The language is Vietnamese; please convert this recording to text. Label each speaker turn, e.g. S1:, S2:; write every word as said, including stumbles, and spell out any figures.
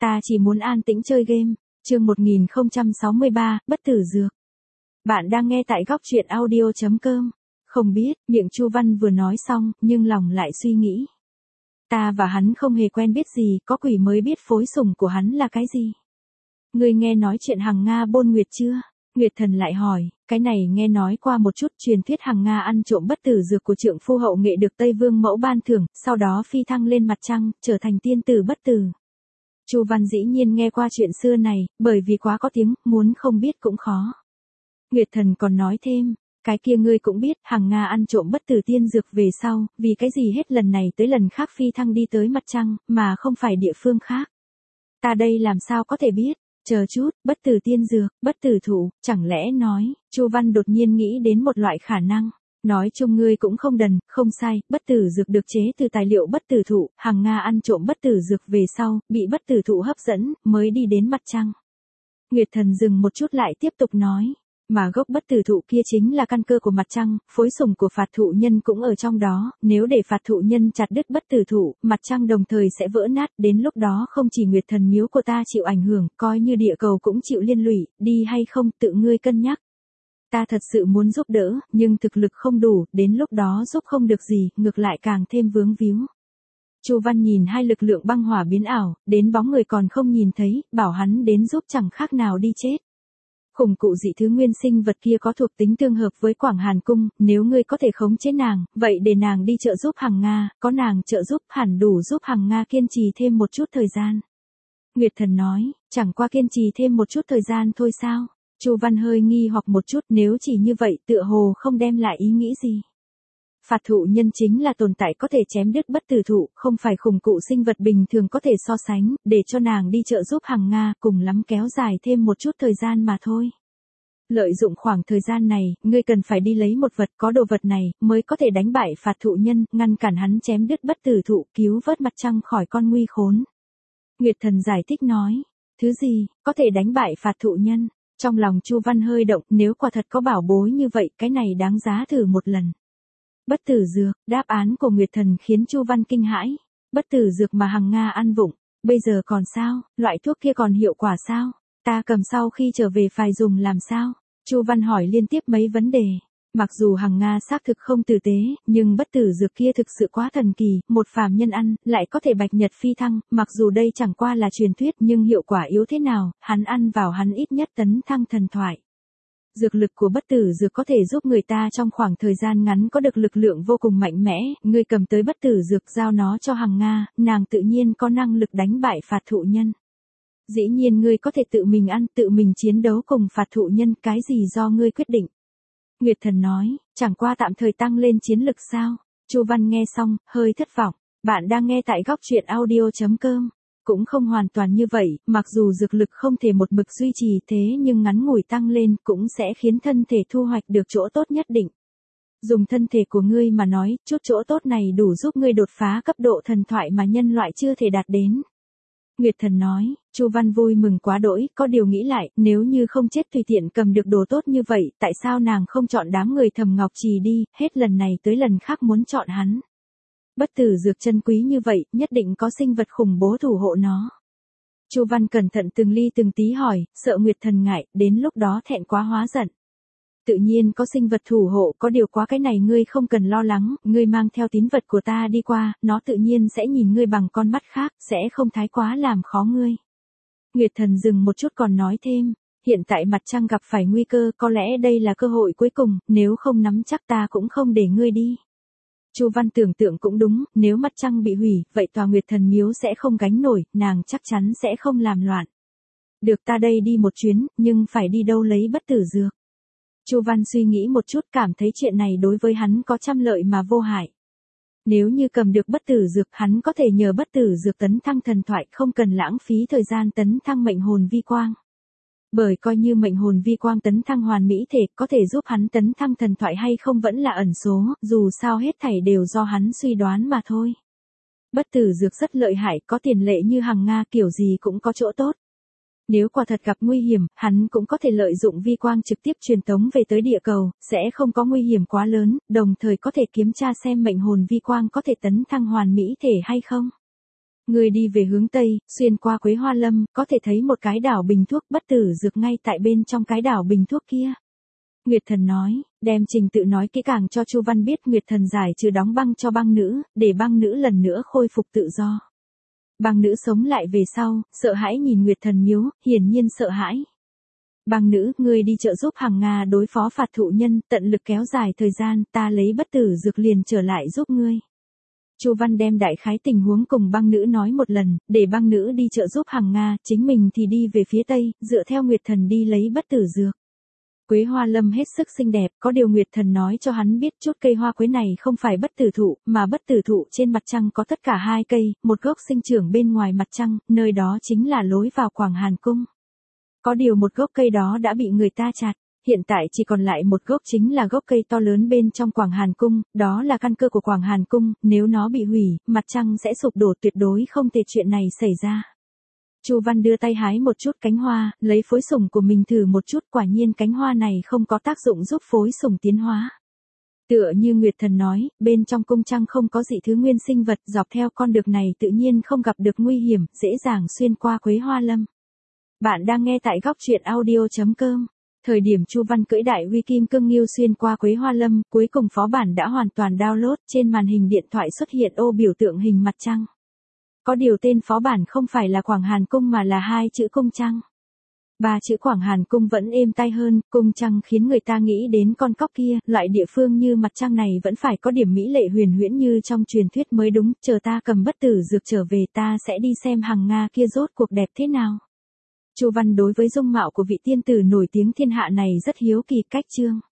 S1: ta chỉ muốn an tĩnh chơi game. Chương một nghìn không trăm sáu mươi ba, bất tử dược. Bạn đang nghe tại góc truyện audio chấm com. Không biết, miệng Chu Văn vừa nói xong, nhưng lòng lại suy nghĩ. Ta và hắn không hề quen biết gì, có quỷ mới biết phối sủng của hắn là cái gì. Ngươi nghe nói chuyện Hằng Nga bôn Nguyệt chưa? Nguyệt Thần lại hỏi, cái này nghe nói qua một chút, truyền thuyết Hằng Nga ăn trộm bất tử dược của trượng phu hậu nghệ được Tây Vương mẫu ban thưởng, sau đó phi thăng lên mặt trăng, trở thành tiên tử bất tử. Chu Văn dĩ nhiên nghe qua chuyện xưa này, bởi vì quá có tiếng, muốn không biết cũng khó. Nguyệt Thần còn nói thêm, cái kia ngươi cũng biết, Hằng Nga ăn trộm bất tử tiên dược về sau, vì cái gì hết lần này tới lần khác phi thăng đi tới mặt trăng, mà không phải địa phương khác. Ta đây làm sao có thể biết? Chờ chút, bất tử tiên dược, bất tử thụ, chẳng lẽ nói, Chu Văn đột nhiên nghĩ đến một loại khả năng. Nói chung ngươi cũng không đần, không sai, bất tử dược được chế từ tài liệu bất tử thụ, Hằng Nga ăn trộm bất tử dược về sau, bị bất tử thụ hấp dẫn, mới đi đến mặt trăng. Nguyệt Thần dừng một chút lại tiếp tục nói, mà gốc bất tử thụ kia chính là căn cơ của mặt trăng, phối sủng của phạt thụ nhân cũng ở trong đó, nếu để phạt thụ nhân chặt đứt bất tử thụ, mặt trăng đồng thời sẽ vỡ nát, đến lúc đó không chỉ Nguyệt Thần miếu của ta chịu ảnh hưởng, coi như địa cầu cũng chịu liên lụy, đi hay không tự ngươi cân nhắc. Ta thật sự muốn giúp đỡ, nhưng thực lực không đủ, đến lúc đó giúp không được gì, ngược lại càng thêm vướng víu. Chu Văn nhìn hai lực lượng băng hỏa biến ảo, đến bóng người còn không nhìn thấy, bảo hắn đến giúp chẳng khác nào đi chết. Khủng cụ dị thứ nguyên sinh vật kia có thuộc tính tương hợp với Quảng Hàn Cung, nếu ngươi có thể khống chế nàng, vậy để nàng đi trợ giúp Hằng Nga, có nàng trợ giúp hẳn đủ giúp Hằng Nga kiên trì thêm một chút thời gian. Nguyệt Thần nói, chẳng qua kiên trì thêm một chút thời gian thôi sao? Chu Văn hơi nghi hoặc một chút, nếu chỉ như vậy tựa hồ không đem lại ý nghĩ gì. Phạt thụ nhân chính là tồn tại có thể chém đứt bất tử thụ, không phải khủng cụ sinh vật bình thường có thể so sánh, để cho nàng đi trợ giúp Hằng Nga, cùng lắm kéo dài thêm một chút thời gian mà thôi. Lợi dụng khoảng thời gian này, ngươi cần phải đi lấy một vật, có đồ vật này, mới có thể đánh bại phạt thụ nhân, ngăn cản hắn chém đứt bất tử thụ, cứu vớt mặt trăng khỏi con nguy khốn. Nguyệt Thần giải thích nói, thứ gì, có thể đánh bại phạt thụ nhân? Trong lòng Chu Văn hơi động, nếu quả thật có bảo bối như vậy, cái này đáng giá thử một lần. Bất tử dược, đáp án của Nguyệt Thần khiến Chu Văn kinh hãi. Bất tử dược mà Hằng Nga ăn vụng, bây giờ còn sao, loại thuốc kia còn hiệu quả sao? Ta cầm sau khi trở về phải dùng làm sao? Chu Văn hỏi liên tiếp mấy vấn đề. Mặc dù Hằng Nga xác thực không tử tế, nhưng bất tử dược kia thực sự quá thần kỳ, một phàm nhân ăn, lại có thể bạch nhật phi thăng, mặc dù đây chẳng qua là truyền thuyết nhưng hiệu quả yếu thế nào, hắn ăn vào hắn ít nhất tấn thăng thần thoại. Dược lực của bất tử dược có thể giúp người ta trong khoảng thời gian ngắn có được lực lượng vô cùng mạnh mẽ, ngươi cầm tới bất tử dược giao nó cho Hằng Nga, nàng tự nhiên có năng lực đánh bại phạt thụ nhân. Dĩ nhiên ngươi có thể tự mình ăn, tự mình chiến đấu cùng phạt thụ nhân, cái gì do ngươi quyết định. Nguyệt Thần nói, chẳng qua tạm thời tăng lên chiến lực sao? Chu Văn nghe xong, hơi thất vọng. Bạn đang nghe tại góc truyện audio chấm com. Cũng không hoàn toàn như vậy, mặc dù dược lực không thể một mực duy trì thế nhưng ngắn ngủi tăng lên cũng sẽ khiến thân thể thu hoạch được chỗ tốt nhất định. Dùng thân thể của ngươi mà nói, chút chỗ tốt này đủ giúp ngươi đột phá cấp độ thần thoại mà nhân loại chưa thể đạt đến. Nguyệt Thần nói, Chu Văn vui mừng quá đỗi, có điều nghĩ lại, nếu như không chết tùy tiện cầm được đồ tốt như vậy, tại sao nàng không chọn đám người Thầm Ngọc Trì đi, hết lần này tới lần khác muốn chọn hắn. Bất tử dược chân quý như vậy, nhất định có sinh vật khủng bố thủ hộ nó. Chu Văn cẩn thận từng ly từng tí hỏi, sợ Nguyệt Thần ngại, đến lúc đó thẹn quá hóa giận. Tự nhiên có sinh vật thủ hộ, có điều quá cái này ngươi không cần lo lắng, ngươi mang theo tín vật của ta đi qua, nó tự nhiên sẽ nhìn ngươi bằng con mắt khác, sẽ không thái quá làm khó ngươi. Nguyệt Thần dừng một chút còn nói thêm, hiện tại mặt trăng gặp phải nguy cơ, có lẽ đây là cơ hội cuối cùng, nếu không nắm chắc ta cũng không để ngươi đi. Chu Văn tưởng tượng cũng đúng, nếu mặt trăng bị hủy, vậy tòa Nguyệt Thần miếu sẽ không gánh nổi, nàng chắc chắn sẽ không làm loạn. Được, ta đây đi một chuyến, nhưng phải đi đâu lấy bất tử dược. Chu Văn suy nghĩ một chút, cảm thấy chuyện này đối với hắn có trăm lợi mà vô hại. Nếu như cầm được bất tử dược, hắn có thể nhờ bất tử dược tấn thăng thần thoại, không cần lãng phí thời gian tấn thăng mệnh hồn vi quang. Bởi coi như mệnh hồn vi quang tấn thăng hoàn mỹ thể, có thể giúp hắn tấn thăng thần thoại hay không vẫn là ẩn số, dù sao hết thảy đều do hắn suy đoán mà thôi. Bất tử dược rất lợi hại, có tiền lệ như Hằng Nga, kiểu gì cũng có chỗ tốt. Nếu quả thật gặp nguy hiểm, hắn cũng có thể lợi dụng vi quang trực tiếp truyền tống về tới địa cầu, sẽ không có nguy hiểm quá lớn, đồng thời có thể kiểm tra xem mệnh hồn vi quang có thể tấn thăng hoàn mỹ thể hay không. Người đi về hướng Tây, xuyên qua Quế Hoa Lâm, có thể thấy một cái đảo bình thuốc bất tử dược ngay tại bên trong cái đảo bình thuốc kia. Nguyệt Thần nói, đem trình tự nói kỹ càng cho Chu Văn biết. Nguyệt Thần giải trừ đóng băng cho băng nữ, để băng nữ lần nữa khôi phục tự do. Băng nữ sống lại về sau, sợ hãi nhìn Nguyệt Thần miếu, hiển nhiên sợ hãi. Băng nữ, ngươi đi trợ giúp Hằng Nga đối phó phạt thụ nhân, tận lực kéo dài thời gian, ta lấy bất tử dược liền trở lại giúp ngươi. Chu Văn đem đại khái tình huống cùng băng nữ nói một lần, để băng nữ đi trợ giúp Hằng Nga, chính mình thì đi về phía Tây, dựa theo Nguyệt Thần đi lấy bất tử dược. Quế Hoa Lâm hết sức xinh đẹp, có điều Nguyệt Thần nói cho hắn biết chút cây hoa quế này không phải bất tử thụ, mà bất tử thụ trên mặt trăng có tất cả hai cây, một gốc sinh trưởng bên ngoài mặt trăng, nơi đó chính là lối vào Quảng Hàn Cung. Có điều một gốc cây đó đã bị người ta chặt, hiện tại chỉ còn lại một gốc, chính là gốc cây to lớn bên trong Quảng Hàn Cung, đó là căn cơ của Quảng Hàn Cung, nếu nó bị hủy, mặt trăng sẽ sụp đổ, tuyệt đối không thể chuyện này xảy ra. Chu Văn đưa tay hái một chút cánh hoa, lấy phối sủng của mình thử một chút, quả nhiên cánh hoa này không có tác dụng giúp phối sủng tiến hóa. Tựa như Nguyệt Thần nói, bên trong cung trăng không có dị thứ nguyên sinh vật, dọc theo con đường này tự nhiên không gặp được nguy hiểm, dễ dàng xuyên qua Quế Hoa Lâm. Bạn đang nghe tại góc truyện audio chấm com. Thời điểm Chu Văn cưỡi đại uy kim cương nghiêu xuyên qua Quế Hoa Lâm, cuối cùng phó bản đã hoàn toàn download, trên màn hình điện thoại xuất hiện ô biểu tượng hình mặt trăng. Có điều tên phó bản không phải là Quảng Hàn Cung mà là hai chữ cung trăng. Ba chữ Quảng Hàn Cung vẫn êm tai hơn, cung trăng khiến người ta nghĩ đến con cóc kia, loại địa phương như mặt trăng này vẫn phải có điểm mỹ lệ huyền huyễn như trong truyền thuyết mới đúng, chờ ta cầm bất tử dược trở về ta sẽ đi xem Hằng Nga kia rốt cuộc đẹp thế nào. Chu Văn đối với dung mạo của vị tiên tử nổi tiếng thiên hạ này rất hiếu kỳ. Cách chương